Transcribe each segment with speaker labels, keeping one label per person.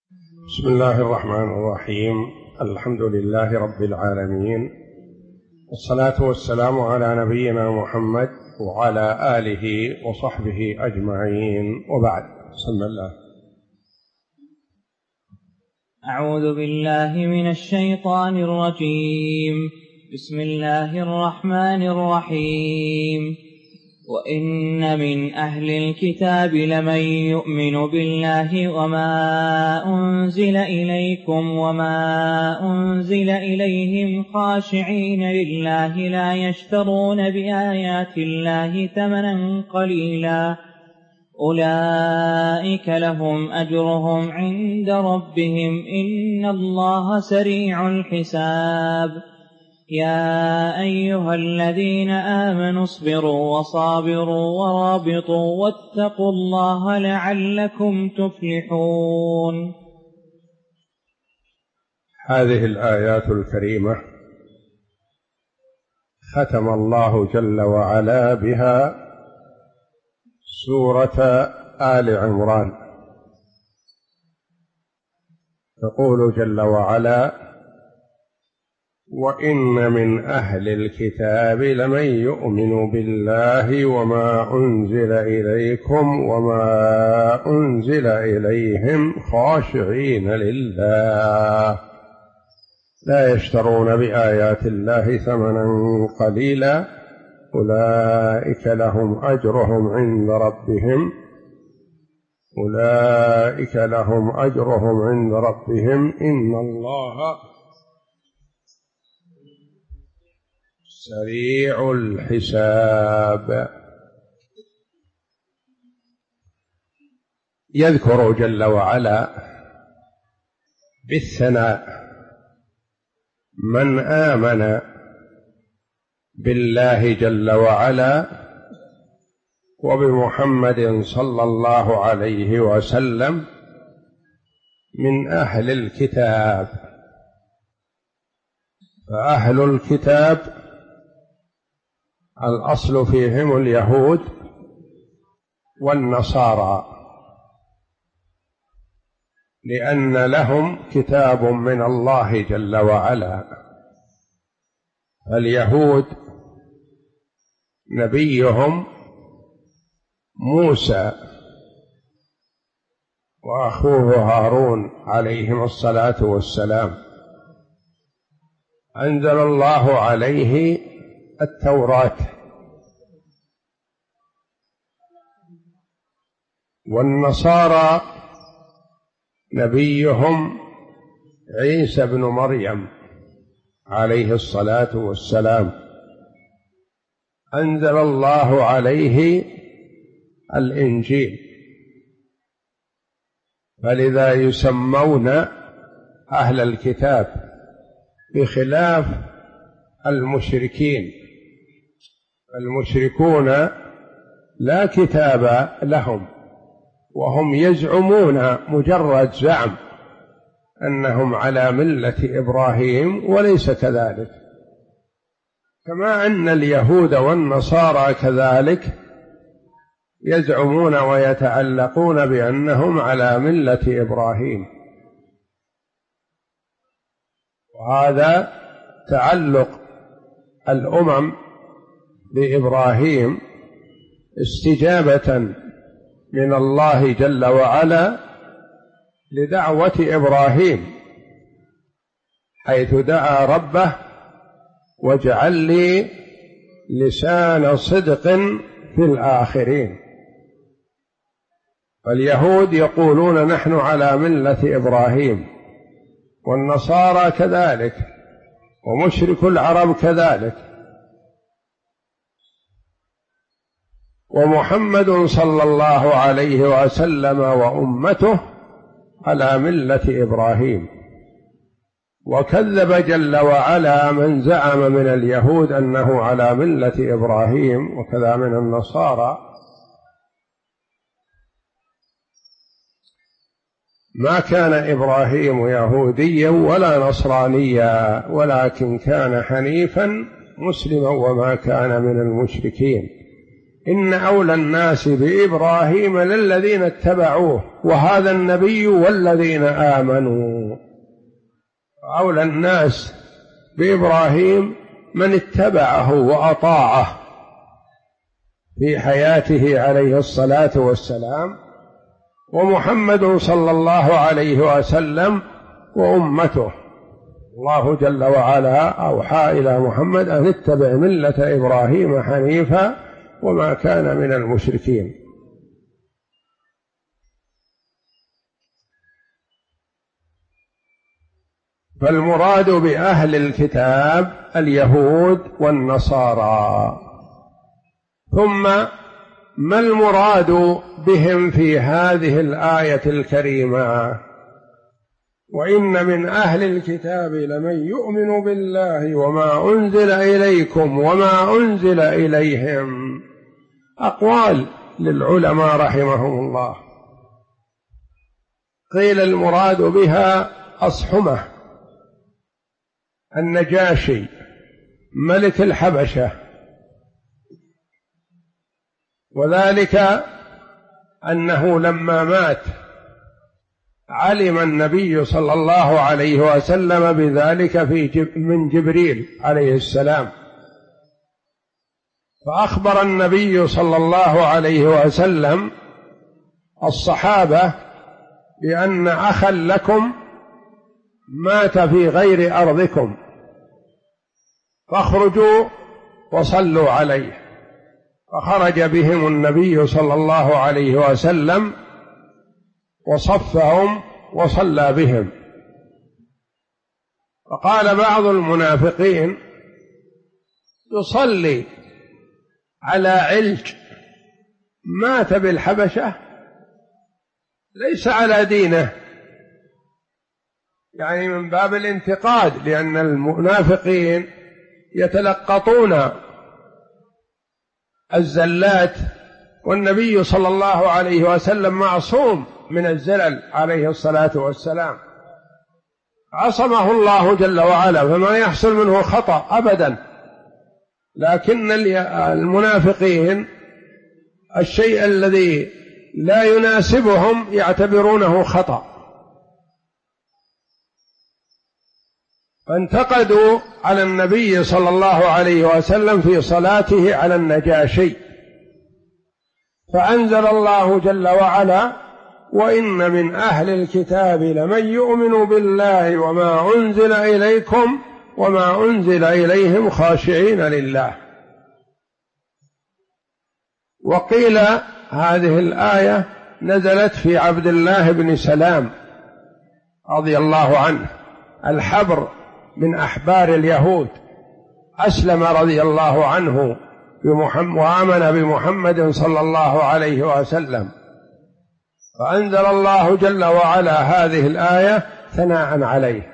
Speaker 1: بسم الله الرحمن الرحيم. الحمد لله رب العالمين، والصلاة والسلام على نبينا محمد وعلى آله وصحبه أجمعين، وبعد. بسم الله.
Speaker 2: أعوذ بالله من الشيطان الرجيم. بسم الله الرحمن الرحيم. وإن من أهل الكتاب لمن يؤمن بالله وما أنزل إليكم وما أنزل إليهم خاشعين لله لا يشترون بآيات الله ثمنا قليلا أولئك لهم أجرهم عند ربهم إن الله سريع الحساب. يا أيها الذين آمنوا اصبروا وصابروا ورابطوا واتقوا الله لعلكم تفلحون.
Speaker 1: هذه الآيات الكريمة ختم الله جل وعلا بها سورة آل عمران، يقول جل وعلا: وإن من أهل الكتاب لمن يؤمن بالله وما أنزل إليكم وما أنزل إليهم خاشعين لله لا يشترون بآيات الله ثمنا قليلا أولئك لهم أجرهم عند ربهم إن الله سريع الحساب. يذكر جل وعلا بالثناء من آمن بالله جل وعلا وبمحمد صلى الله عليه وسلم من أهل الكتاب. فأهل الكتاب الأصل فيهم اليهود والنصارى، لأن لهم كتاب من الله جل وعلا. اليهود نبيهم موسى وأخوه هارون عليهم الصلاة والسلام، أنزل الله عليه التوراة. والنصارى نبيهم عيسى بن مريم عليه الصلاة والسلام، أنزل الله عليه الإنجيل، فلذا يسمون أهل الكتاب، بخلاف المشركين. المشركون لا كتاب لهم، وهم يزعمون مجرد زعم أنهم على ملة إبراهيم، وليس كذلك. كما أن اليهود والنصارى كذلك يزعمون ويتعلقون بأنهم على ملة إبراهيم، وهذا تعلق الأمم بإبراهيم استجابة من الله جل وعلا لدعوة إبراهيم، حيث دعا ربه: واجعل لي لسان صدق في الآخرين. فاليهود يقولون نحن على ملة إبراهيم، والنصارى كذلك، ومشرك العرب كذلك. ومحمد صلى الله عليه وسلم وأمته على ملة إبراهيم. وكذب جل وعلا من زعم من اليهود أنه على ملة إبراهيم، وكذا من النصارى. ما كان إبراهيم يهوديا ولا نصرانيا، ولكن كان حنيفا مسلما وما كان من المشركين، إن أولى الناس بإبراهيم للذين اتبعوه وهذا النبي والذين آمنوا. أولى الناس بإبراهيم من اتبعه وأطاعه في حياته عليه الصلاة والسلام، ومحمد صلى الله عليه وسلم وأمته. الله جل وعلا أوحى إلى محمد أن اتبع ملة إبراهيم حنيفا وما كان من المشركين. فالمراد بأهل الكتاب اليهود والنصارى. ثم ما المراد بهم في هذه الآية الكريمة؟ وإن من أهل الكتاب لمن يؤمن بالله وما أنزل إليكم وما أنزل إليهم. أقوال للعلماء رحمهم الله. قيل المراد بها أصحمة النجاشي ملك الحبشة، وذلك أنه لما مات علم النبي صلى الله عليه وسلم بذلك من جبريل عليه السلام، فأخبر النبي صلى الله عليه وسلم الصحابة بأن أخا لكم مات في غير أرضكم فاخرجوا وصلوا عليه. فخرج بهم النبي صلى الله عليه وسلم وصفهم وصلى بهم. فقال بعض المنافقين يصلي على علج مات بالحبشة ليس على دينه، يعني من باب الانتقاد، لأن المنافقين يتلقطون الزلات، والنبي صلى الله عليه وسلم معصوم من الزلل عليه الصلاة والسلام، عصمه الله جل وعلا فما يحصل منه خطأ أبدا. لكن المنافقين الشيء الذي لا يناسبهم يعتبرونه خطأ، فانتقدوا على النبي صلى الله عليه وسلم في صلاته على النجاشي، فأنزل الله جل وعلا وإن من أهل الكتاب لمن يؤمن بالله وما أنزل إليكم وما أنزل إليهم خاشعين لله. وقيل هذه الآية نزلت في عبد الله بن سلام رضي الله عنه الحبر من أحبار اليهود، أسلم رضي الله عنه وآمن بمحمد صلى الله عليه وسلم، فأنزل الله جل وعلا هذه الآية ثناء عليه.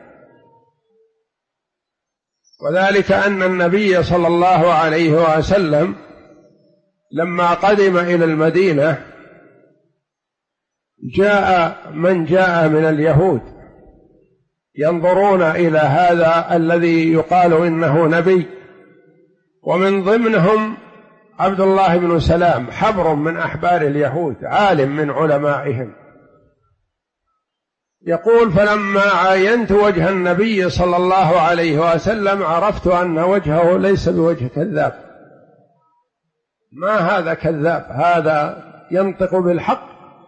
Speaker 1: وذلك أن النبي صلى الله عليه وسلم لما قدم إلى المدينة جاء من جاء من اليهود ينظرون إلى هذا الذي يقال إنه نبي، ومن ضمنهم عبد الله بن سلام حبر من أحبار اليهود عالم من علمائهم. يقول فلما عاينت وجه النبي صلى الله عليه وسلم عرفت أن وجهه ليس بوجه كذاب، ما هذا كذاب، هذا ينطق بالحق.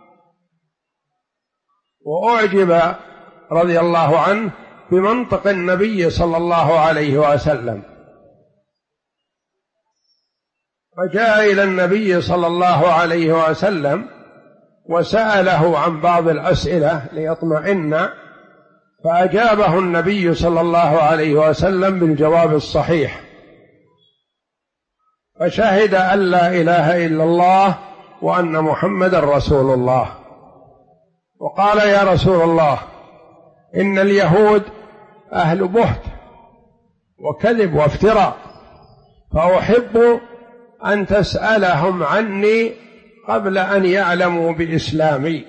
Speaker 1: وأعجب رضي الله عنه بمنطق النبي صلى الله عليه وسلم، فجاء إلى النبي صلى الله عليه وسلم وسأله عن بعض الأسئلة ليطمئن، فأجابه النبي صلى الله عليه وسلم بالجواب الصحيح، فشهد أن لا إله إلا الله وأن محمدا رسول الله. وقال يا رسول الله إن اليهود أهل بهت وكذب وافتراء، فأحب أن تسألهم عني قبل أن يعلموا بإسلامي.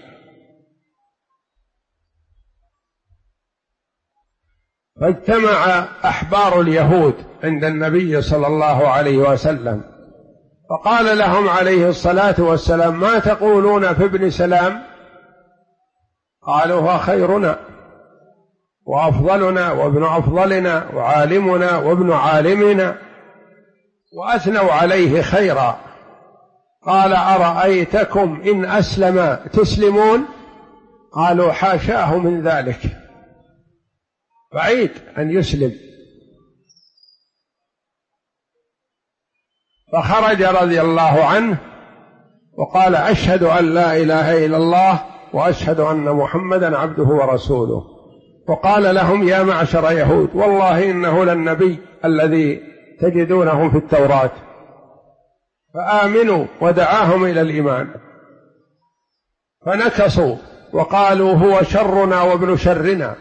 Speaker 1: فاجتمع أحبار اليهود عند النبي صلى الله عليه وسلم فقال لهم عليه الصلاة والسلام: ما تقولون في ابن سلام؟ قالوا: هو خيرنا وأفضلنا وابن أفضلنا وعالمنا وابن عالمنا، وأثنوا عليه خيرا. قال: أرأيتكم إن أسلم تسلمون؟ قالوا: حاشاه من ذلك، بعيد أن يسلم. فخرج رضي الله عنه وقال: أشهد أن لا إله إلا الله وأشهد أن محمدا عبده ورسوله. وقال لهم: يا معشر يهود، والله إنه للنبي الذي تجدونه في التوراة، فآمنوا. ودعاهم إلى الإيمان، فنكصوا وقالوا: هو شرنا وابن شرنا،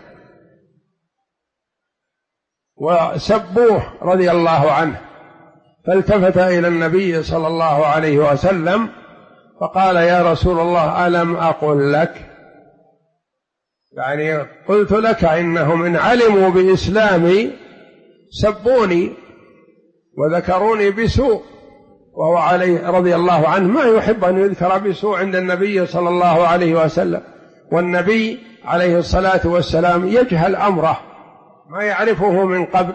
Speaker 1: وسبوه رضي الله عنه. فالتفت إلى النبي صلى الله عليه وسلم فقال: يا رسول الله، ألم أقل لك؟ يعني قلت لك إنهم إن علموا بإسلامي سبوني وذكروني بسوء. وهو عليه رضي الله عنه ما يحب أن يذكر بسوء عند النبي صلى الله عليه وسلم، والنبي عليه الصلاة والسلام يجهل أمره، ما يعرفه من قبل.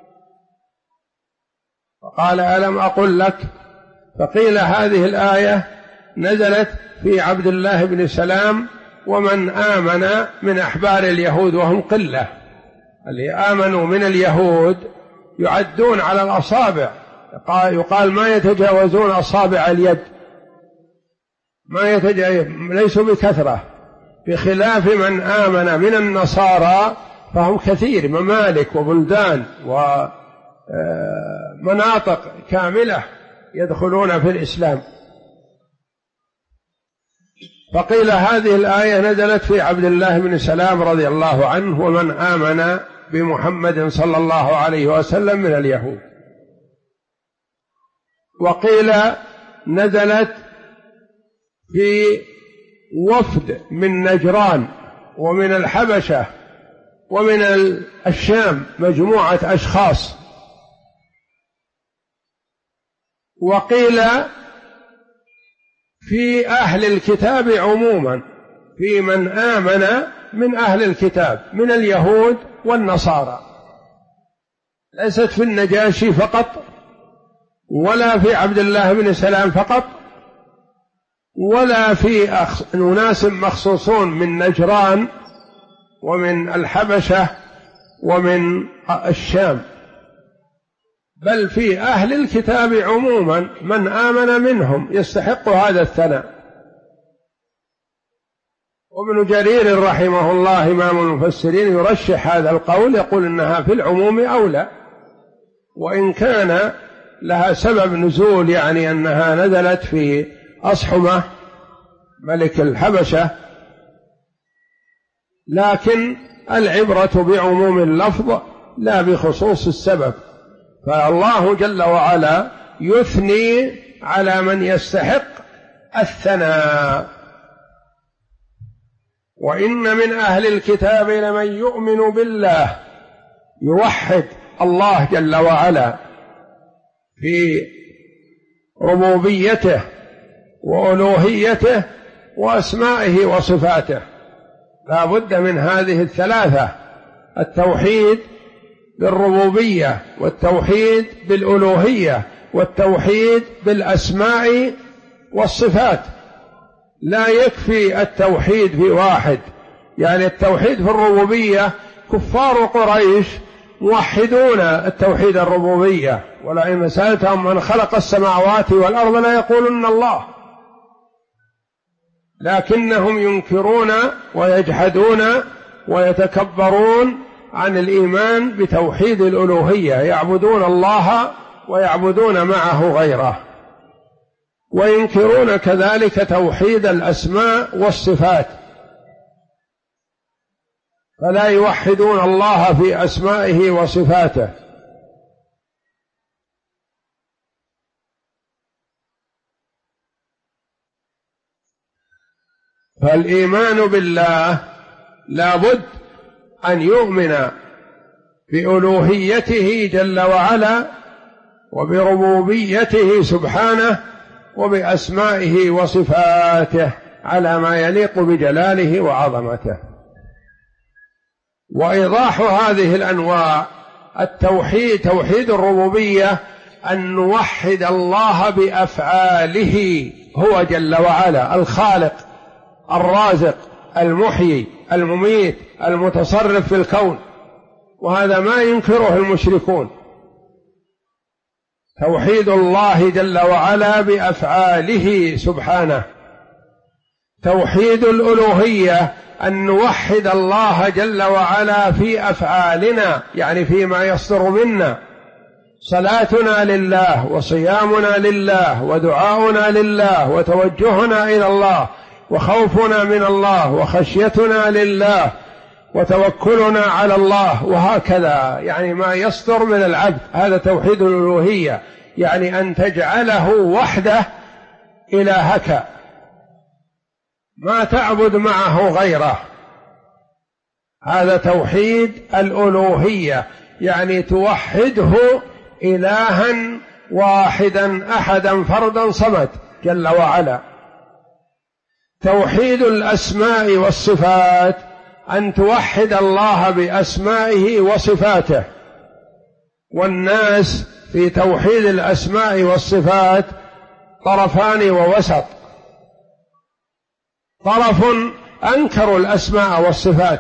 Speaker 1: فقال: ألم أقل لك؟ فقيل هذه الآية نزلت في عبد الله بن سلام ومن آمن من أحبار اليهود، وهم قلة. اللي آمنوا من اليهود يعدون على الأصابع، يقال ما يتجاوزون أصابع اليد، ليسوا بكثرة، بخلاف من آمن من النصارى فهم كثير، ممالك وبلدان ومناطق كاملة يدخلون في الإسلام. فقيل هذه الآية نزلت في عبد الله بن سلام رضي الله عنه ومن آمن بمحمد صلى الله عليه وسلم من اليهود. وقيل نزلت في وفد من نجران ومن الحبشة ومن الشام، مجموعة أشخاص. وقيل في أهل الكتاب عموما، في من آمن من أهل الكتاب من اليهود والنصارى، ليست في النجاشي فقط، ولا في عبد الله بن سلام فقط، ولا في أناس مخصوصون من نجران ومن الحبشة ومن الشام، بل في أهل الكتاب عموما من آمن منهم يستحق هذا الثناء. وابن جرير رحمه الله إمام المفسرين يرشح هذا القول، يقول إنها في العموم أولى، وإن كان لها سبب نزول، يعني أنها نزلت في أصحمة ملك الحبشة، لكن العبرة بعموم اللفظ لا بخصوص السبب. فالله جل وعلا يثني على من يستحق الثناء. وإن من أهل الكتاب لمن يؤمن بالله، يوحد الله جل وعلا في ربوبيته وألوهيته وأسمائه وصفاته. لا بد من هذه الثلاثة: التوحيد بالربوبية، والتوحيد بالألوهية، والتوحيد بالأسماء والصفات. لا يكفي التوحيد في واحد، يعني التوحيد في الربوبية كفار قريش موحدون التوحيد الربوبية، ولئن سألتهم من خلق السماوات والأرض لا يقولون الله، لكنهم ينكرون ويجحدون ويتكبرون عن الإيمان بتوحيد الألوهية، يعبدون الله ويعبدون معه غيره، وينكرون كذلك توحيد الأسماء والصفات، فلا يوحدون الله في أسمائه وصفاته. فالإيمان بالله لا بد أن يؤمن بألوهيته جل وعلا وبربوبيته سبحانه وبأسمائه وصفاته على ما يليق بجلاله وعظمته. وإيضاح هذه الأنواع التوحيد، توحيد الربوبية أن نوحد الله بأفعاله، هو جل وعلا الخالق الرازق المحيي المميت المتصرف في الكون، وهذا ما ينكره المشركون. توحيد الله جل وعلا بأفعاله سبحانه. توحيد الألوهية أن نوحد الله جل وعلا في أفعالنا، يعني فيما يصدر منا، صلاتنا لله وصيامنا لله ودعاؤنا لله وتوجهنا إلى الله وخوفنا من الله وخشيتنا لله وتوكلنا على الله، وهكذا يعني ما يصدر من العبد. هذا توحيد الألوهية، يعني أن تجعله وحده إلهك، ما تعبد معه غيره. هذا توحيد الألوهية، يعني توحده إلها واحدا أحدا فردا صمد جل وعلا. توحيد الأسماء والصفات أن توحد الله بأسمائه وصفاته. والناس في توحيد الأسماء والصفات طرفان ووسط، طرف أنكروا الأسماء والصفات،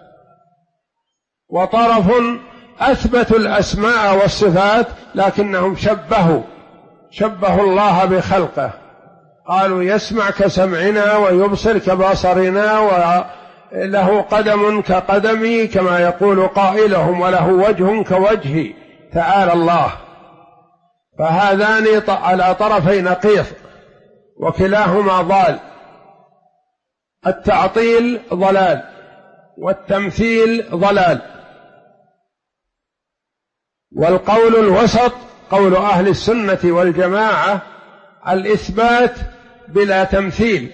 Speaker 1: وطرف أثبتوا الأسماء والصفات لكنهم شبهوا الله بخلقه، قالوا يسمع كسمعنا ويبصر كبصرنا وله قدم كقدمي كما يقول قائلهم وله وجه كوجهي، تعالى الله. فهذان على طرفي نقيض وكلاهما ضال. التعطيل ضلال والتمثيل ضلال، والقول الوسط قول أهل السنة والجماعة الإثبات بلا تمثيل،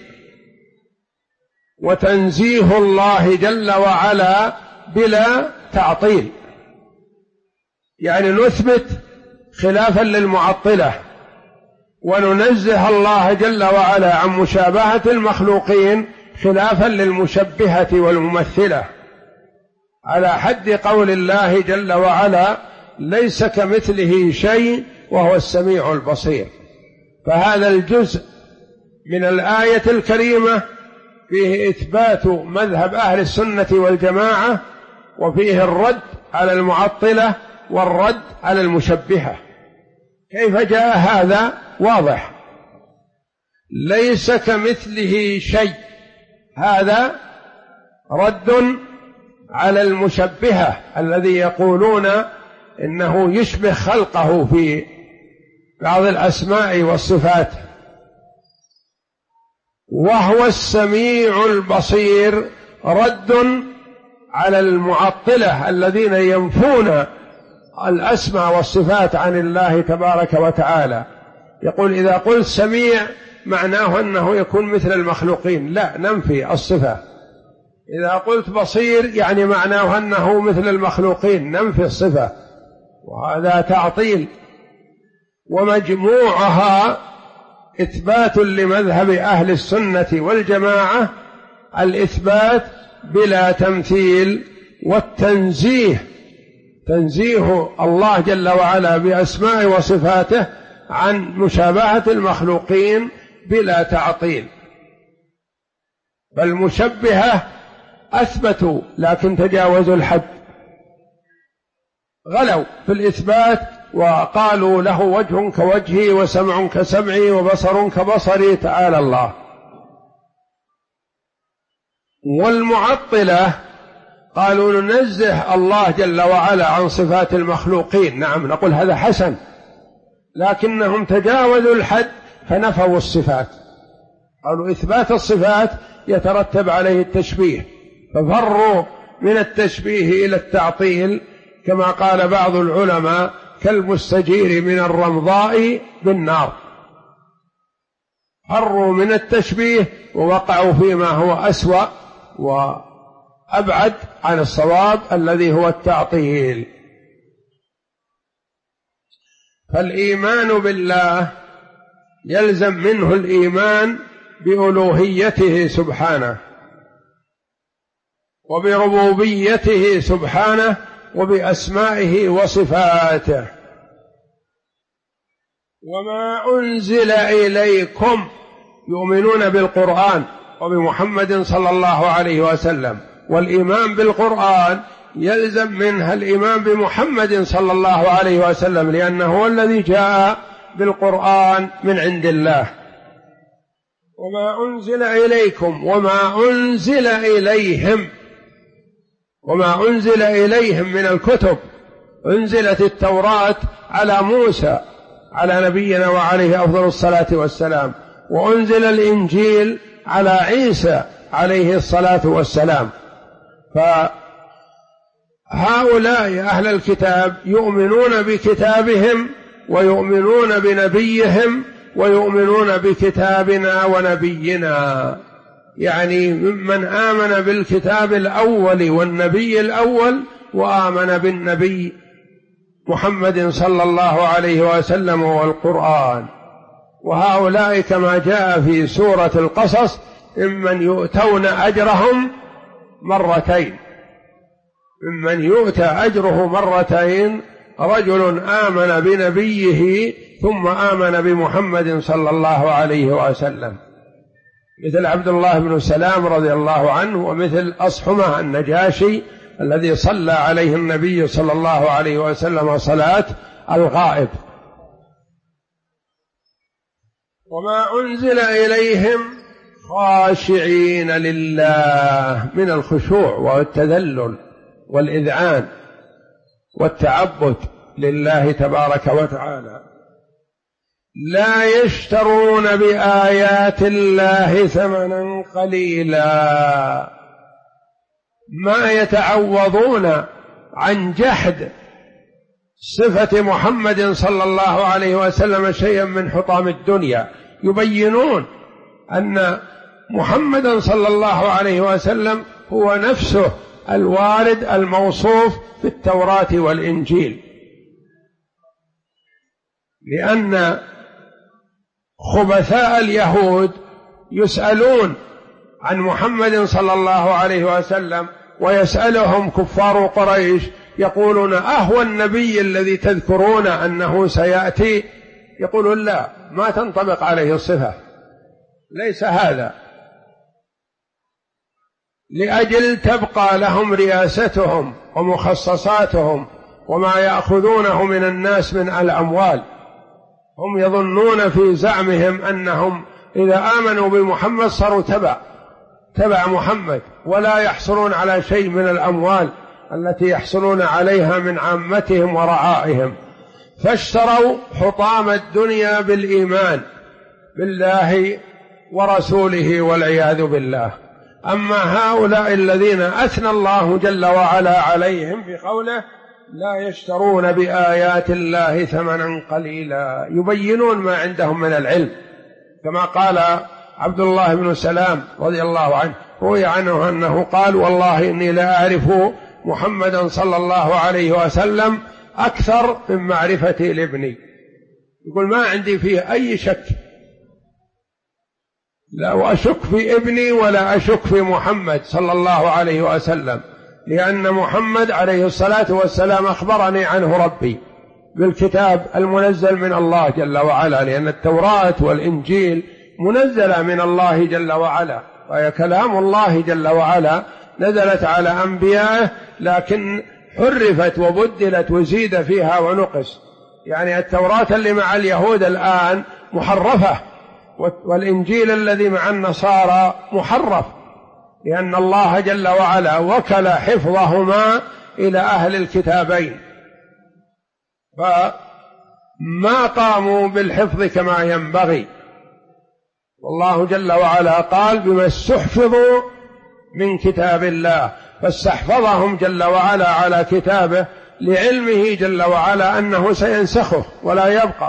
Speaker 1: وتنزيه الله جل وعلا بلا تعطيل، يعني نثبت خلافا للمعطلة، وننزه الله جل وعلا عن مشابهة المخلوقين خلافا للمشبهة والممثلة، على حد قول الله جل وعلا ليس كمثله شيء وهو السميع البصير. فهذا الجزء من الآية الكريمة فيه إثبات مذهب أهل السنة والجماعة، وفيه الرد على المعطلة والرد على المشبهة. كيف جاء هذا؟ واضح، ليس كمثله شيء، هذا رد على المشبهة الذي يقولون إنه يشبه خلقه في بعض الأسماء والصفات. وهو السميع البصير رد على المعطلة الذين ينفون الأسماء والصفات عن الله تبارك وتعالى. يقول إذا قلت سميع معناه أنه يكون مثل المخلوقين، لا، ننفي الصفة. إذا قلت بصير يعني معناه أنه مثل المخلوقين، ننفي الصفة، وهذا تعطيل. ومجموعها إثبات لمذهب أهل السنة والجماعة، الإثبات بلا تمثيل، والتنزيه، تنزيه الله جل وعلا بأسماء وصفاته عن مشابهة المخلوقين بلا تعطيل. فالمشبهة أثبتوا لكن تجاوزوا الحد، غلوا في الإثبات وقالوا له وجه كوجهي وسمع كسمعي وبصر كبصري، تعالى الله. والمعطلة قالوا ننزه الله جل وعلا عن صفات المخلوقين، نعم نقول هذا حسن، لكنهم تجاوزوا الحد فنفوا الصفات. قالوا إثبات الصفات يترتب عليه التشبيه، ففروا من التشبيه إلى التعطيل، كما قال بعض العلماء كالمستجير من الرمضاء بالنار. فروا من التشبيه ووقعوا فيما هو أسوأ وأبعد عن الصواب الذي هو التعطيل. فالإيمان بالله يلزم منه الإيمان بألوهيته سبحانه وبربوبيته سبحانه وبأسمائه وصفاته. وما أنزل إليكم، يؤمنون بالقرآن وبمحمد صلى الله عليه وسلم، والإيمان بالقرآن يلزم منها الإيمان بمحمد صلى الله عليه وسلم، لأنه هو الذي جاء بالقرآن من عند الله. وما أنزل إليكم وما أنزل إليهم، وما أنزل إليهم من الكتب. أنزلت التوراة على موسى على نبينا وعليه أفضل الصلاة والسلام، وأنزل الإنجيل على عيسى عليه الصلاة والسلام. فهؤلاء أهل الكتاب يؤمنون بكتابهم ويؤمنون بنبيهم ويؤمنون بكتابنا ونبينا، يعني ممن آمن بالكتاب الأول والنبي الأول وآمن بالنبي محمد صلى الله عليه وسلم والقرآن. وهؤلاء كما جاء في سورة القصص ممن يؤتون أجرهم مرتين، ممن يؤتى أجره مرتين رجل آمن بنبيه ثم آمن بمحمد صلى الله عليه وسلم، مثل عبد الله بن سلام رضي الله عنه، ومثل أصحمة النجاشي الذي صلى عليه النبي صلى الله عليه وسلم صلاة الغائب. وما أنزل إليهم خاشعين لله، من الخشوع والتذلل والإذعان والتعبد لله تبارك وتعالى، لا يشترون بآيات الله ثمنا قليلا، ما يتعوضون عن جحد صفة محمد صلى الله عليه وسلم شيئا من حطام الدنيا. يبينون أن محمدا صلى الله عليه وسلم هو نفسه الوارد الموصوف في التوراة والإنجيل، لأن خبثاء اليهود يسألون عن محمد صلى الله عليه وسلم ويسألهم كفار قريش يقولون أهو النبي الذي تذكرون أنه سيأتي؟ يقولون لا، ما تنطبق عليه الصفة، ليس هذا، لأجل تبقى لهم رياستهم ومخصصاتهم وما يأخذونه من الناس من الأموال. هم يظنون في زعمهم أنهم إذا آمنوا بمحمد صاروا تبع محمد، ولا يحصلون على شيء من الأموال التي يحصلون عليها من عامتهم ورعائهم، فاشتروا حطام الدنيا بالإيمان بالله ورسوله والعياذ بالله. أما هؤلاء الذين أثنى الله جل وعلا عليهم في قوله لا يشترون بآيات الله ثمنا قليلا، يبينون ما عندهم من العلم، كما قال عبد الله بن سلام رضي الله عنه، روي عنه أنه قال والله إني لا أعرف محمدا صلى الله عليه وسلم أكثر من معرفتي لابني. يقول ما عندي فيه أي شك، لا أشك في ابني ولا أشك في محمد صلى الله عليه وسلم، لأن محمد عليه الصلاة والسلام أخبرني عنه ربي بالكتاب المنزل من الله جل وعلا، لأن التوراة والإنجيل منزلة من الله جل وعلا، وهي كلام الله جل وعلا، نزلت على أنبيائه لكن حرفت وبدلت وزيد فيها ونقص. يعني التوراة اللي مع اليهود الآن محرفة، والإنجيل الذي مع النصارى محرف، لأن الله جل وعلا وكل حفظهما إلى أهل الكتابين، فما قاموا بالحفظ كما ينبغي. والله جل وعلا قال بما استحفظوا من كتاب الله، فاستحفظهم جل وعلا على كتابه لعلمه جل وعلا أنه سينسخه ولا يبقى،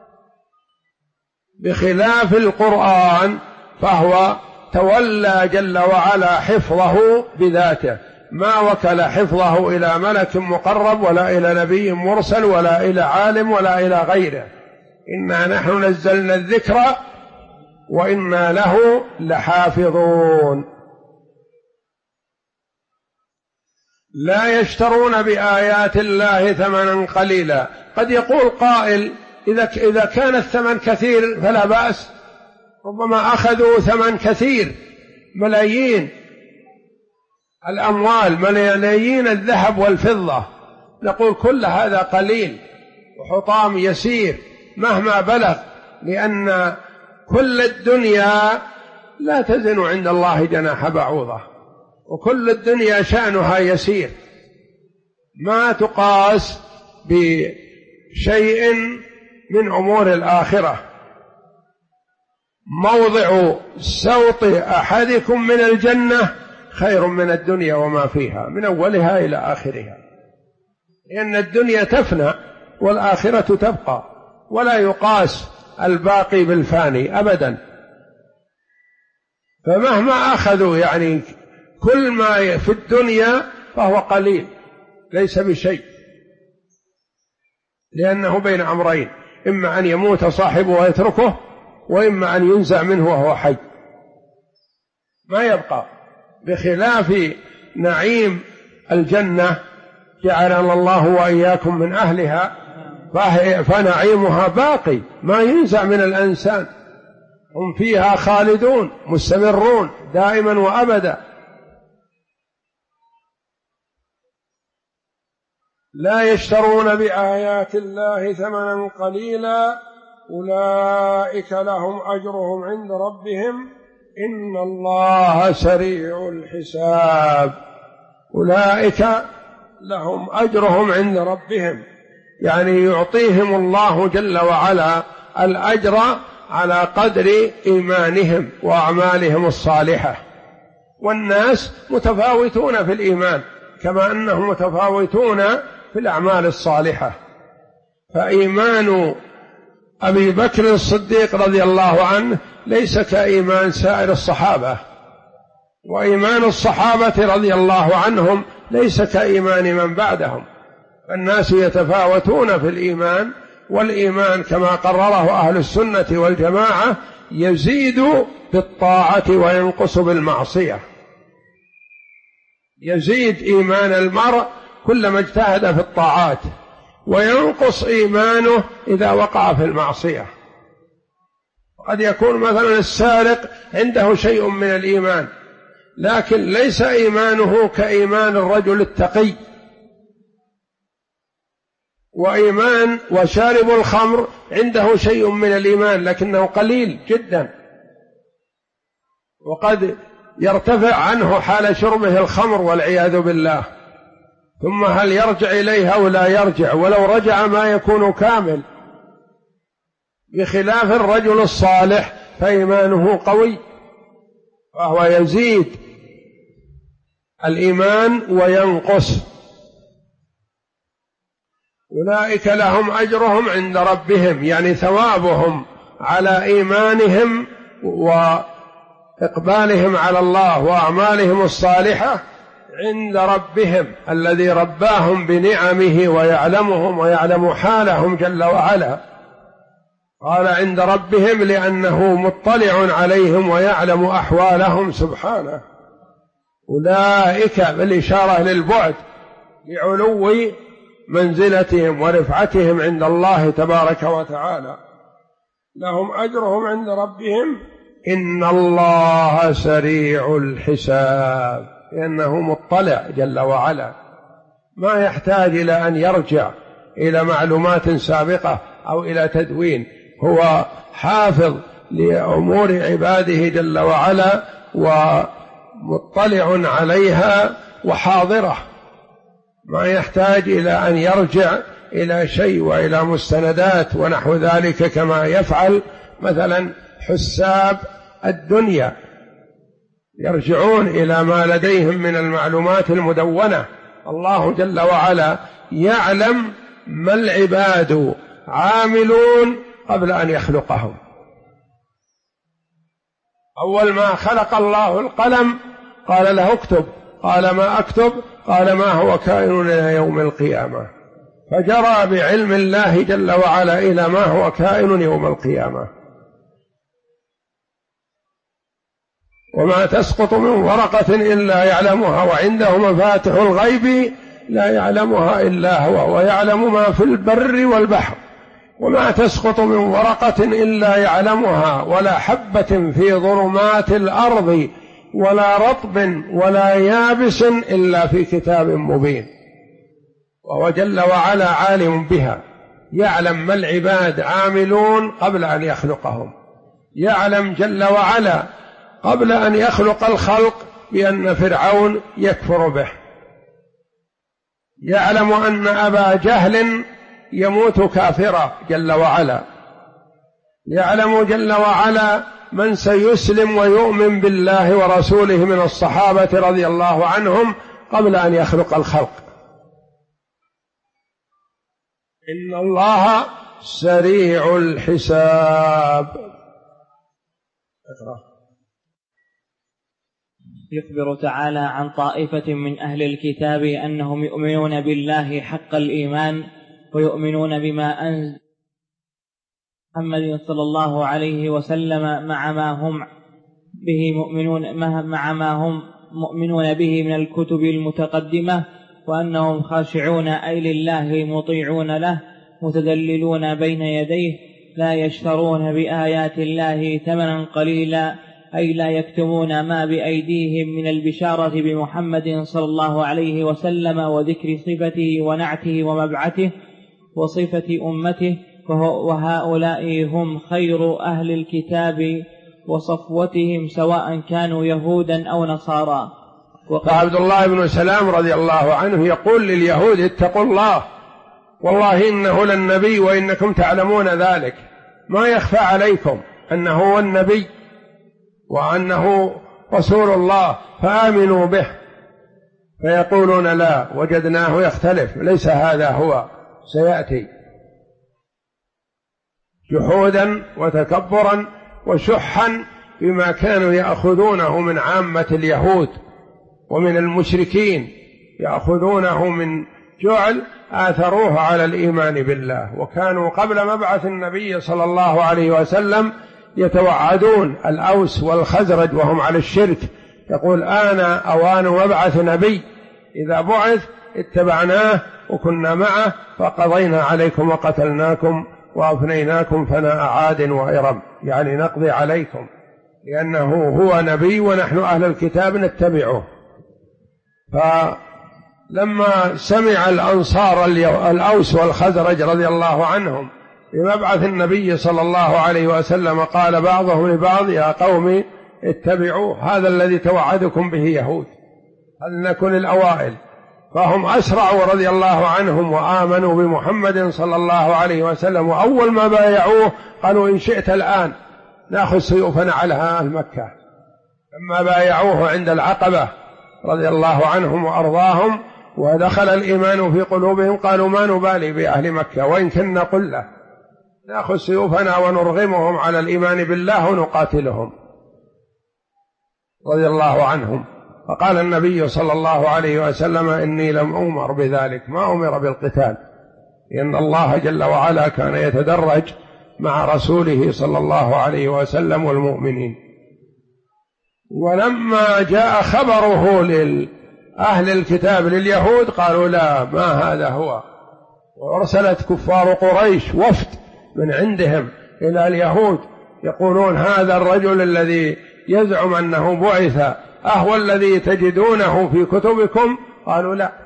Speaker 1: بخلاف القرآن فهو تولى جل وعلا حفظه بذاته، ما وكل حفظه إلى ملك مقرب ولا إلى نبي مرسل ولا إلى عالم ولا إلى غيره. إنا نحن نزلنا الذكر وإنا له لحافظون. لا يشترون بآيات الله ثمنا قليلا. قد يقول قائل إذا كان الثمن كثير فلا بأس، ربما أخذوا ثمن كثير، ملايين الأموال، ملايين الذهب والفضة، نقول كل هذا قليل وحطام يسير مهما بلغ، لأن كل الدنيا لا تزن عند الله جناح بعوضة، وكل الدنيا شأنها يسير، ما تقاس بشيء من أمور الآخرة. موضع سوط أحدكم من الجنة خير من الدنيا وما فيها، من أولها إلى آخرها، لأن الدنيا تفنى والآخرة تبقى، ولا يقاس الباقي بالفاني أبدا. فمهما أخذوا يعني كل ما في الدنيا فهو قليل ليس بشيء، لأنه بين أمرين، إما أن يموت صاحبه ويتركه، وإما أن ينزع منه وهو حي ما يبقى، بخلاف نعيم الجنة جعلنا الله وإياكم من أهلها، فنعيمها باقي ما ينزع من الإنسان، هم فيها خالدون مستمرون دائما وأبدا. لا يشترون بآيات الله ثمنا قليلا أولئك لهم أجرهم عند ربهم إن الله سريع الحساب. أولئك لهم أجرهم عند ربهم، يعني يعطيهم الله جل وعلا الأجر على قدر إيمانهم وأعمالهم الصالحة. والناس متفاوتون في الإيمان كما أنهم متفاوتون في الأعمال الصالحة. فإيمان أبي بكر الصديق رضي الله عنه ليس كإيمان سائر الصحابة، وإيمان الصحابة رضي الله عنهم ليس كإيمان من بعدهم. الناس يتفاوتون في الإيمان، والإيمان كما قرره أهل السنة والجماعة يزيد بالطاعة وينقص بالمعصية. يزيد إيمان المرء كلما اجتهد في الطاعات، وينقص إيمانه إذا وقع في المعصية. قد يكون مثلا السارق عنده شيء من الإيمان، لكن ليس إيمانه كإيمان الرجل التقي. وشارب الخمر عنده شيء من الإيمان لكنه قليل جدا، وقد يرتفع عنه حال شربه الخمر والعياذ بالله، ثم هل يرجع إليها أو لا يرجع؟ ولو رجع ما يكون كامل. بخلاف الرجل الصالح فإيمانه قوي، وهو يزيد الإيمان وينقص. أولئك لهم أجرهم عند ربهم، يعني ثوابهم على إيمانهم وإقبالهم على الله وأعمالهم الصالحة عند ربهم الذي رباهم بنعمه ويعلمهم ويعلم حالهم جل وعلا. قال عند ربهم لأنه مطلع عليهم ويعلم أحوالهم سبحانه. أولئك بالإشارة للبعد لعلو منزلتهم ورفعتهم عند الله تبارك وتعالى. لهم أجرهم عند ربهم إن الله سريع الحساب، لأنه مطلع جل وعلا، ما يحتاج إلى أن يرجع إلى معلومات سابقة أو إلى تدوين، هو حافظ لأمور عباده جل وعلا ومطلع عليها وحاضرة، ما يحتاج إلى أن يرجع إلى شيء وإلى مستندات ونحو ذلك كما يفعل مثلا حساب الدنيا، يرجعون إلى ما لديهم من المعلومات المدونة. الله جل وعلا يعلم ما العباد عاملون قبل أن يخلقهم. أول ما خلق الله القلم قال له اكتب، قال ما أكتب؟ قال ما هو كائن إلى يوم القيامة. فجرى بعلم الله جل وعلا إلى ما هو كائن يوم القيامة. وما تسقط من ورقة إلا يعلمها وعنده مفاتح الغيب لا يعلمها إلا هو ويعلم ما في البر والبحر. وما تسقط من ورقة إلا يعلمها ولا حبة في ظلمات الأرض ولا رطب ولا يابس إلا في كتاب مبين. وهو جل وعلا عالم بها، يعلم ما العباد عاملون قبل أن يخلقهم، يعلم جل وعلا قبل أن يخلق الخلق بأن فرعون يكفر به، يعلم أن أبا جهل يموت كافرا جل وعلا، يعلم جل وعلا من سيسلم ويؤمن بالله ورسوله من الصحابة رضي الله عنهم قبل أن يخلق الخلق. إن الله سريع الحساب.
Speaker 2: يخبر تعالى عن طائفة من أهل الكتاب أنهم يؤمنون بالله حق الإيمان ويؤمنون بما أنزل محمد صلى الله عليه وسلم مع ما هم مؤمنون به من الكتب المتقدمة، وأنهم خاشعون أي لله مطيعون له متذللون بين يديه لا يشترون بآيات الله ثمنا قليلا، أي لا يكتمون ما بأيديهم من البشارة بمحمد صلى الله عليه وسلم وذكر صفته ونعته ومبعثه وصفة أمته، وهؤلاء هم خير أهل الكتاب وصفوتهم سواء كانوا يهودا أو نصارى.
Speaker 1: فعبد الله بن سلام رضي الله عنه يقول لليهود اتقوا الله والله إنه للنبي وإنكم تعلمون ذلك، ما يخفى عليكم أنه هو النبي وأنه رسول الله فآمنوا به. فيقولون لا وجدناه يختلف، ليس هذا هو، سيأتي. جحودا وتكبرا وشحا بما كانوا يأخذونه من عامة اليهود ومن المشركين، يأخذونه من جعل آثروه على الإيمان بالله. وكانوا قبل مبعث النبي صلى الله عليه وسلم يتوعدون الأوس والخزرج وهم على الشرك، يقول آنا أوان مبعث نبي، إذا بعث اتبعناه وكنا معه فقضينا عليكم وقتلناكم وأفنيناكم فناء عاد وإرم، يعني نقضي عليكم لأنه هو نبي ونحن أهل الكتاب نتبعه. فلما سمع الأنصار الأوس والخزرج رضي الله عنهم بمبعث النبي صلى الله عليه وسلم قال بعضهم لبعض يا قوم اتبعوا هذا الذي توعدكم به يهود، هل نكن الأوائل. فهم أسرعوا رضي الله عنهم وآمنوا بمحمد صلى الله عليه وسلم، وأول ما بايعوه قالوا إن شئت الآن نأخذ سيوفنا على أهل مكة. لما بايعوه عند العقبة رضي الله عنهم وأرضاهم ودخل الإيمان في قلوبهم قالوا ما نبالي بأهل مكة وإن كنا قلة، نأخذ سيوفنا ونرغمهم على الإيمان بالله ونقاتلهم رضي الله عنهم. فقال النبي صلى الله عليه وسلم إني لم أمر بذلك، ما أمر بالقتال، لأن الله جل وعلا كان يتدرج مع رسوله صلى الله عليه وسلم والمؤمنين. ولما جاء خبره لأهل الكتاب لليهود قالوا لا ما هذا هو، وأرسلت كفار قريش وفد من عندهم إلى اليهود يقولون هذا الرجل الذي يزعم أنه بعث أهو الذي تجدونه في كتبكم؟ قالوا لا.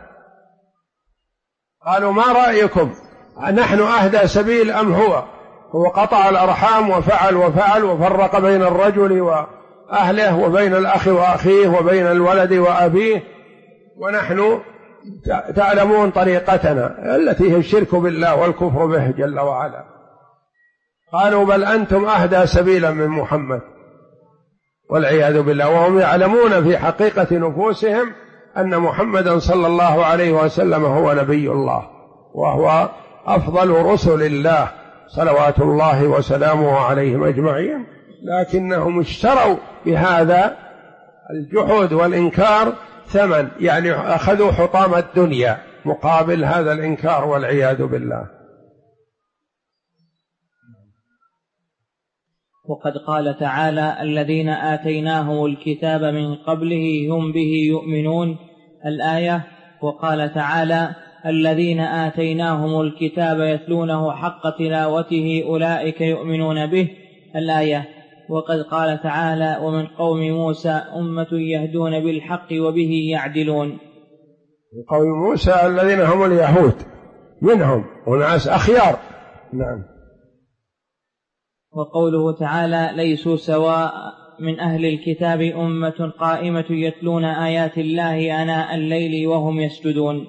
Speaker 1: قالوا ما رأيكم، نحن أهدى سبيل أم هو قطع الأرحام وفعل وفرق بين الرجل وأهله وبين الأخ وأخيه وبين الولد وأبيه، ونحن تعلمون طريقتنا التي هي الشرك بالله والكفر به جل وعلا. قالوا بل أنتم أهدى سبيلا من محمد والعياذ بالله، وهم يعلمون في حقيقة نفوسهم أن محمدا صلى الله عليه وسلم هو نبي الله وهو أفضل رسل الله صلوات الله وسلامه عليهم أجمعين، لكنهم اشتروا بهذا الجحود والإنكار ثمن، يعني أخذوا حطام الدنيا مقابل هذا الإنكار والعياذ بالله.
Speaker 2: وقد قال تعالى: الذين آتيناهم الكتاب من قبله هم به يؤمنون، الآية. وقال تعالى: الذين آتيناهم الكتاب يتلونه حق تلاوته أولئك يؤمنون به، الآية. وقد قال تعالى: ومن قوم موسى أمة يهدون بالحق وبه يعدلون.
Speaker 1: من قوم موسى الذين هم اليهود، منهم وناس أخيار. نعم.
Speaker 2: وقوله تعالى: ليسوا سواء من أهل الكتاب أمة قائمة يتلون آيات الله آناء الليل وهم يسجدون،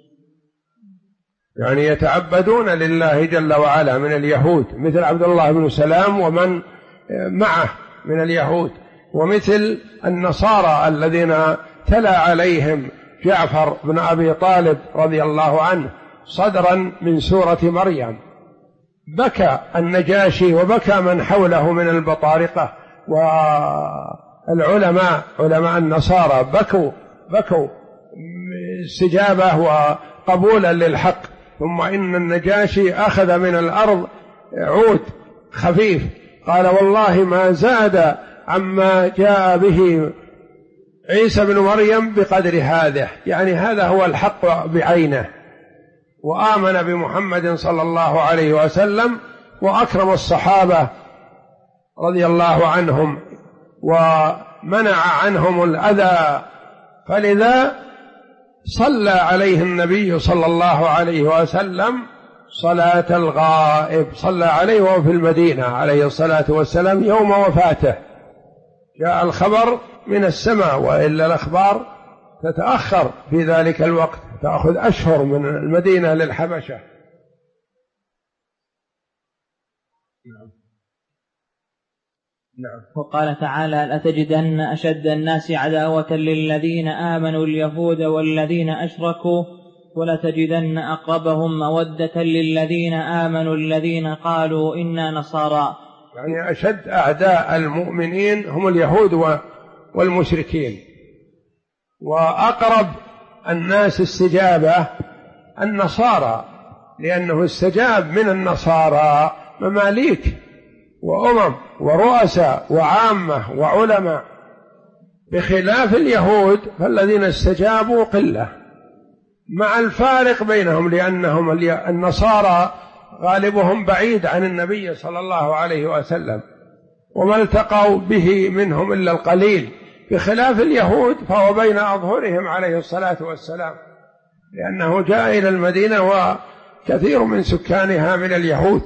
Speaker 1: يعني يتعبدون لله جل وعلا من اليهود، مثل عبد الله بن سلام ومن معه من اليهود، ومثل النصارى الذين تلا عليهم جعفر بن أبي طالب رضي الله عنه صدرا من سورة مريم. بكى النجاشي وبكى من حوله من البطارقة والعلماء، علماء النصارى بكوا استجابة وقبولا للحق. ثم إن النجاشي أخذ من الأرض عود خفيف، قال: والله ما زاد عما جاء به عيسى بن مريم بقدر هذا، يعني هذا هو الحق بعينه. وآمن بمحمد صلى الله عليه وسلم وأكرم الصحابة رضي الله عنهم ومنع عنهم الأذى، فلذا صلى عليه النبي صلى الله عليه وسلم صلاة الغائب، صلى عليه وهو في المدينة عليه الصلاة والسلام يوم وفاته. جاء الخبر من السماء، وإلا الأخبار تتأخر في ذلك الوقت، تأخذ أشهر من المدينة للحبشة.
Speaker 2: نعم. وقال تعالى: لتجدن أشد الناس عداوة للذين آمنوا اليهود والذين أشركوا ولتجدن أقربهم مودة للذين آمنوا الذين قالوا إنا نصارى.
Speaker 1: يعني أشد أعداء المؤمنين هم اليهود والمشركين، وأقرب الناس استجابة النصارى، لأنه استجاب من النصارى مماليك وأمم ورؤساء وعامة وعلماء، بخلاف اليهود فالذين استجابوا قلة، مع الفارق بينهم، لأنهم النصارى غالبهم بعيد عن النبي صلى الله عليه وسلم، وما التقوا به منهم إلا القليل، بخلاف اليهود فهو بين أظهرهم عليه الصلاة والسلام، لأنه جاء إلى المدينة وكثير من سكانها من اليهود.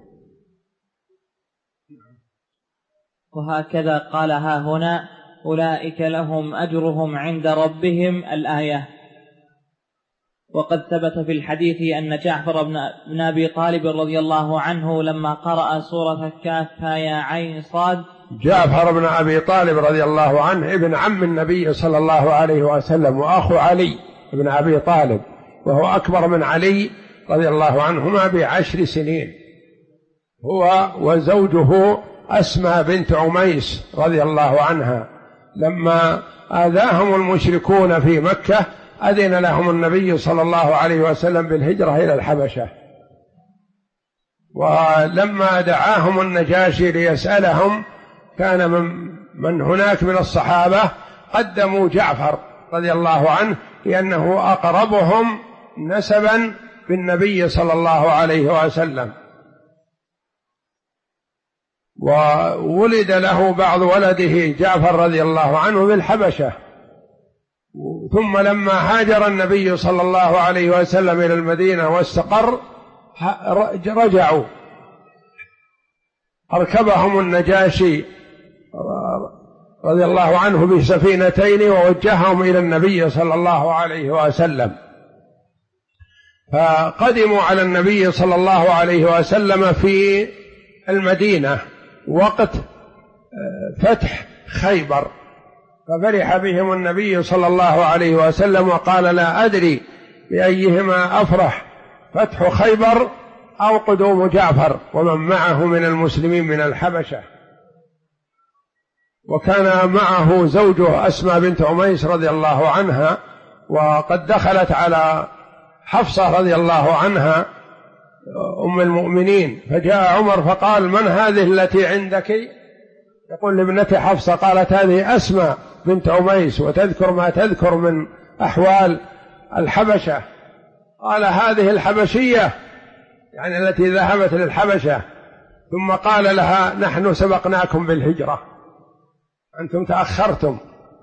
Speaker 2: وهكذا قال: ها هنا أولئك لهم أجرهم عند ربهم، الآية. وقد ثبت في الحديث أن جعفر بن أبي طالب رضي الله عنه لما قرأ سورة الكهف يا عين صاد.
Speaker 1: جعفر بن أبي طالب رضي الله عنه ابن عم النبي صلى الله عليه وسلم، وأخو علي بن أبي طالب، وهو أكبر من علي رضي الله عنهما ب10 سنين، هو وزوجه أسماء بنت عميس رضي الله عنها. لما آذاهم المشركون في مكة أذن لهم النبي صلى الله عليه وسلم بالهجرة إلى الحبشة، ولما دعاهم النجاشي ليسألهم كان من هناك من الصحابة قدموا جعفر رضي الله عنه، لأنه أقربهم نسبا بالنبي صلى الله عليه وسلم، وولد له بعض ولده جعفر رضي الله عنه بالحبشة. ثم لما هاجر النبي صلى الله عليه وسلم إلى المدينة واستقر رجعوا، أركبهم النجاشي رضي الله عنه بسفينتين ووجههم إلى النبي صلى الله عليه وسلم، فقدموا على النبي صلى الله عليه وسلم في المدينة وقت فتح خيبر، ففرح بهم النبي صلى الله عليه وسلم وقال: لا أدري بأيهما أفرح، فتح خيبر أو قدوم جعفر ومن معه من المسلمين من الحبشة. وكان معه زوجه أسماء بنت عميس رضي الله عنها، وقد دخلت على حفصة رضي الله عنها أم المؤمنين، فجاء عمر فقال: من هذه التي عندك؟ يقول لابنته حفصة، قالت: هذه أسماء بنت عميس، وتذكر ما تذكر من أحوال الحبشة. قال: هذه الحبشية، يعني التي ذهبت للحبشة. ثم قال لها: نحن سبقناكم بالهجرة، أنتم تأخرتم.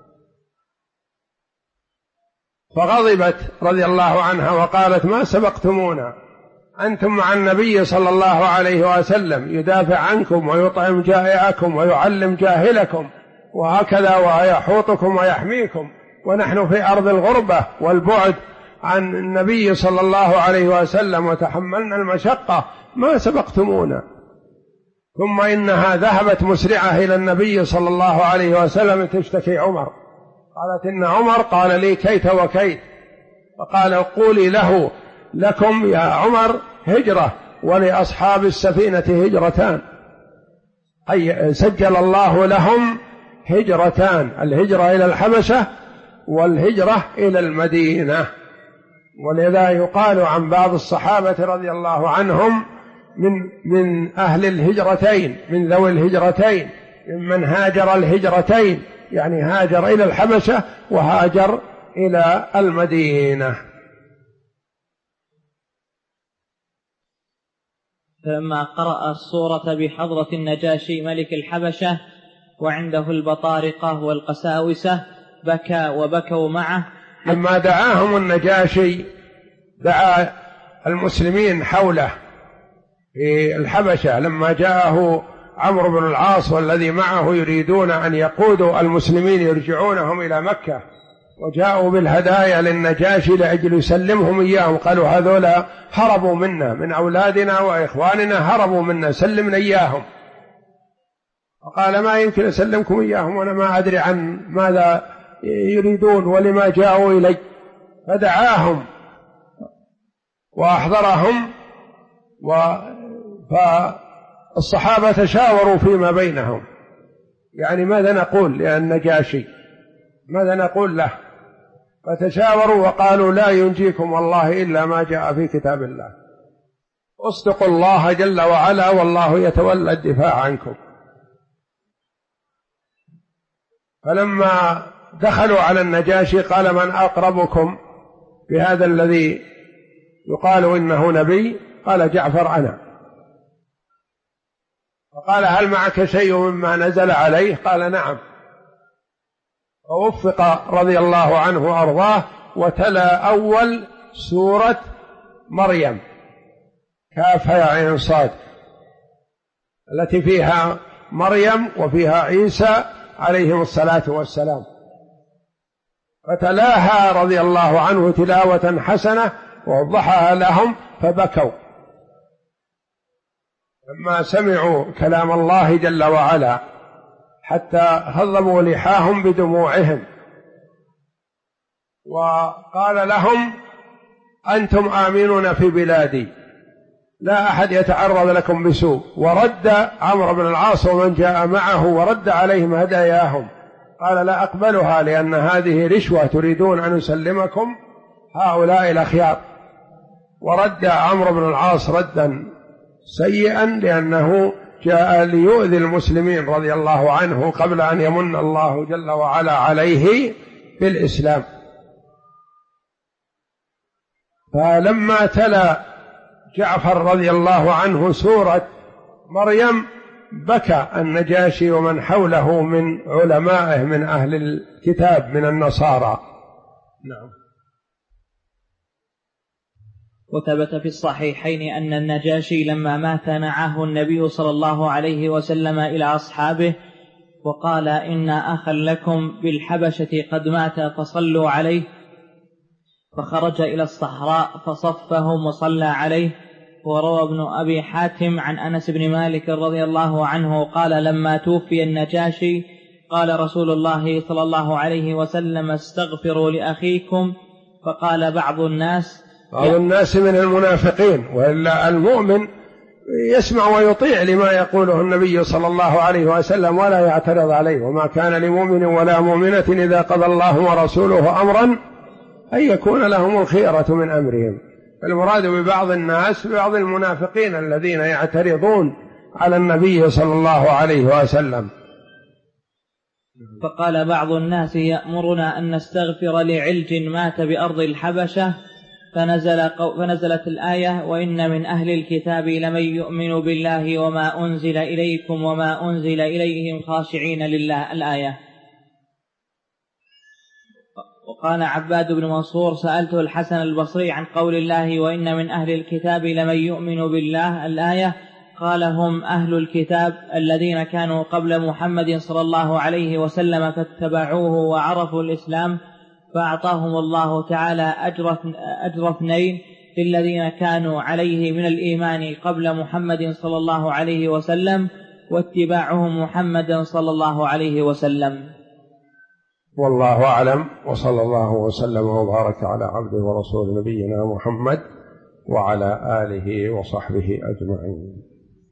Speaker 1: فغضبت رضي الله عنها وقالت: ما سبقتمونا، أنتم مع النبي صلى الله عليه وسلم، يدافع عنكم ويطعم جائعكم ويعلم جاهلكم، وهكذا ويحوطكم ويحميكم، ونحن في أرض الغربة والبعد عن النبي صلى الله عليه وسلم وتحملنا المشقة، ما سبقتمونا. ثم إنها ذهبت مسرعة إلى النبي صلى الله عليه وسلم تشتكي عمر، قالت: إن عمر قال لي كيت وكيت. فقال: قولي له: لكم يا عمر هجرة، ولأصحاب السفينة هجرتان، أي سجل الله لهم هجرتان، الهجرة إلى الحبشة والهجرة إلى المدينة. ولذا يقال عن بعض الصحابة رضي الله عنهم من أهل الهجرتين، من ذوي الهجرتين، ممن هاجر الهجرتين، يعني هاجر إلى الحبشة وهاجر إلى المدينة.
Speaker 2: فلما قرأ السورة بحضرة النجاشي ملك الحبشة وعنده البطارقة والقساوسة بكى وبكوا معه.
Speaker 1: لما دعاهم النجاشي، دعا المسلمين حوله في الحبشة، لما جاءه عمرو بن العاص والذي معه يريدون أن يقودوا المسلمين يرجعونهم إلى مكة، وجاءوا بالهدايا للنجاشي لأجل يسلمهم إياهم، قالوا: هذولا هربوا منا، من أولادنا وإخواننا هربوا منا، سلمنا إياهم. وقال: ما يمكن أسلمكم إياهم وأنا ما أدري عن ماذا يريدون ولما جاءوا إلي. فدعاهم وأحضرهم، فالصحابة تشاوروا فيما بينهم، يعني ماذا نقول للنجاشي، ماذا نقول له؟ فتشاوروا وقالوا: لا ينجيكم والله إلا ما جاء في كتاب الله، اصدقوا الله جل وعلا والله يتولى الدفاع عنكم. فلما دخلوا على النجاشي قال: من أقربكم بهذا الذي يقال إنه نبي؟ قال: جعفر أنا. فقال: هل معك شيء مما نزل عليه؟ قال: نعم. فوفق رضي الله عنه وأرضاه وتلا أول سورة مريم، كاف يا عين صاد، التي فيها مريم وفيها عيسى عليهم الصلاة والسلام، فتلاها رضي الله عنه تلاوة حسنة ووضحها لهم فبكوا لما سمعوا كلام الله جل وعلا، حتى هضموا لحاهم بدموعهم. وقال لهم: أنتم آمنون في بلادي، لا أحد يتعرض لكم بسوء. ورد عمرو بن العاص ومن جاء معه ورد عليهم هداياهم، قال: لا أقبلها، لأن هذه رشوة، تريدون أن يسلمكم هؤلاء الأخيار. ورد عمرو بن العاص ردا سيئا، لأنه جاء ليؤذي المسلمين رضي الله عنه قبل أن يمن الله جل وعلا عليه بالإسلام. فلما تلا جعفر رضي الله عنه سورة مريم بكى النجاشي ومن حوله من علمائه من أهل الكتاب من النصارى. نعم.
Speaker 2: وثبت في الصحيحين أن النجاشي لما مات نعاه النبي صلى الله عليه وسلم إلى أصحابه وقال: إن أخا لكم بالحبشة قد مات فصلوا عليه، فخرج إلى الصحراء فصفهم وصلى عليه. وروى ابن أبي حاتم عن أنس بن مالك رضي الله عنه قال: لما توفي النجاشي قال رسول الله صلى الله عليه وسلم: استغفروا لأخيكم. فقال بعض الناس
Speaker 1: من المنافقين، وإلا المؤمن يسمع ويطيع لما يقوله النبي صلى الله عليه وسلم ولا يعترض عليه. وما كان لمؤمن ولا مؤمنة إذا قضى الله ورسوله أمرا أن يكون لهم الخيرة من أمرهم. المراد ببعض الناس ببعض المنافقين الذين يعترضون على النبي صلى الله عليه وسلم.
Speaker 2: فقال بعض الناس يأمرنا أن نستغفر لعلج مات بأرض الحبشة، فنزلت الآية وإن من أهل الكتاب لمن يؤمن بالله وما أنزل إليكم وما أنزل إليهم خاشعين لله الآية. وقال عباد بن منصور سألته الحسن البصري عن قول الله وإن من أهل الكتاب لمن يؤمن بالله الآية، قال هم أهل الكتاب الذين كانوا قبل محمد صلى الله عليه وسلم فاتبعوه وعرفوا الإسلام، فأعطاهم الله تعالى أجر اثنين للذين كانوا عليه من الإيمان قبل محمد صلى الله عليه وسلم واتباعهم محمد صلى الله عليه وسلم.
Speaker 1: والله أعلم، وصلى الله وسلم وبارك على عبده ورسول نبينا محمد وعلى آله وصحبه أجمعين.